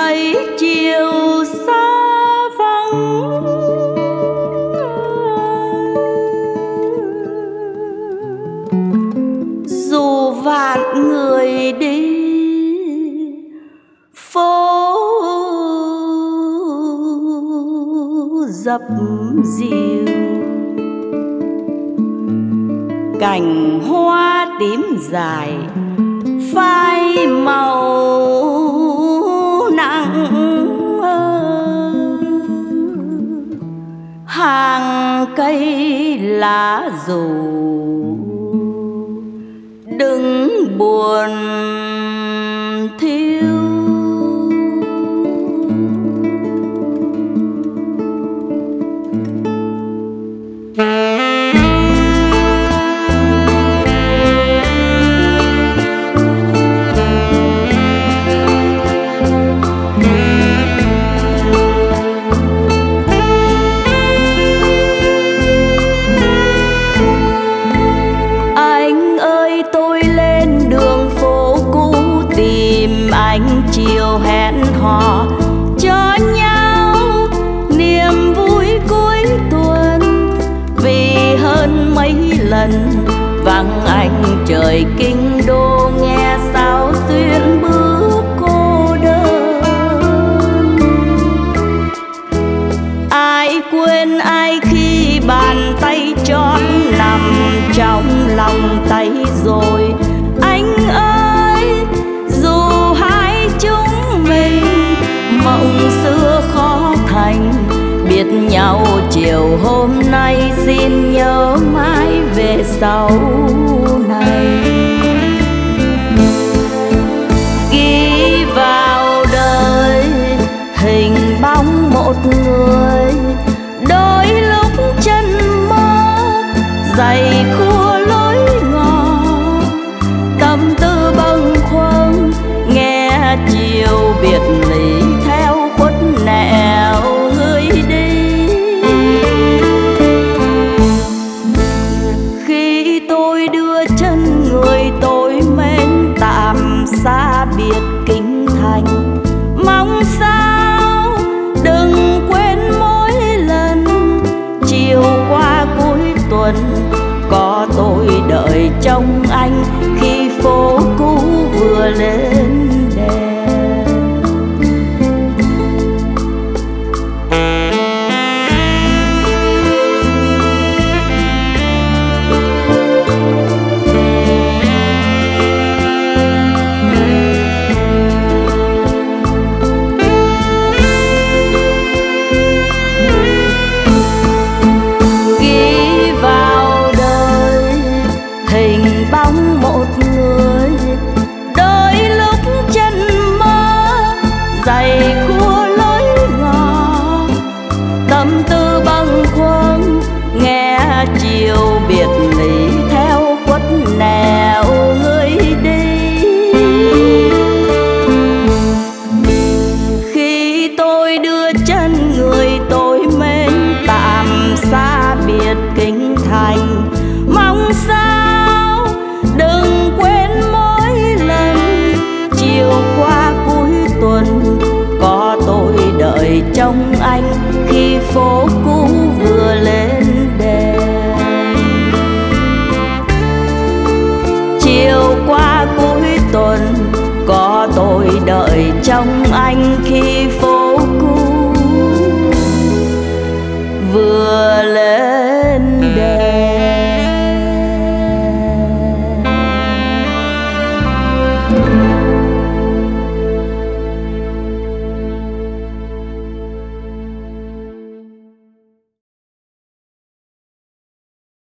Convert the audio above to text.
thấy chiều xa vắng, dù vạn người đi phố dập dìu, cành hoa tím dài phai màu nặng, hàng cây lá dù đứng buồn thiêu. Anh chiều hẹn hò cho nhau niềm vui cuối tuần, vì hơn mấy lần vắng anh trời kinh đô, nghe sao xuyên bước cô đơn. Ai quên ai khi bàn tay trót nằm trong lòng tay rồi. Anh ơi, dù hai chúng mình mộng xưa khó thành, biết nhau chiều hôm nay, xin nhớ mãi về sau này. Ghi vào đời hình bóng một người, đôi lúc chân mơ dày khua lối ngõ, tâm tư bâng khuâng nghe chiều biệt ly theo khuất nẻo người đi. Khi tôi đưa chân người tôi mến tạm xa biệt kinh thành, mong sao đừng quên mỗi lần chiều qua cuối tuần có tôi đợi trong anh, khi phố cũ vừa lên đèn. Ghi vào đời hình bóng một người, đôi lúc chân mơ dày khua lối ngõ, tâm tư bâng khuâng nghe chiều biệt ly theo khuất nẻo người đi. Khi tôi đưa chân người tôi mến tạm xa biệt kinh thành, mong sao đừng quên mỗi lần chiều qua cuối tuần có tôi đợi trong anh, khi phố cũ vừa lên đèn. Chiều qua cuối tuần có tôi đợi trong anh, khi phố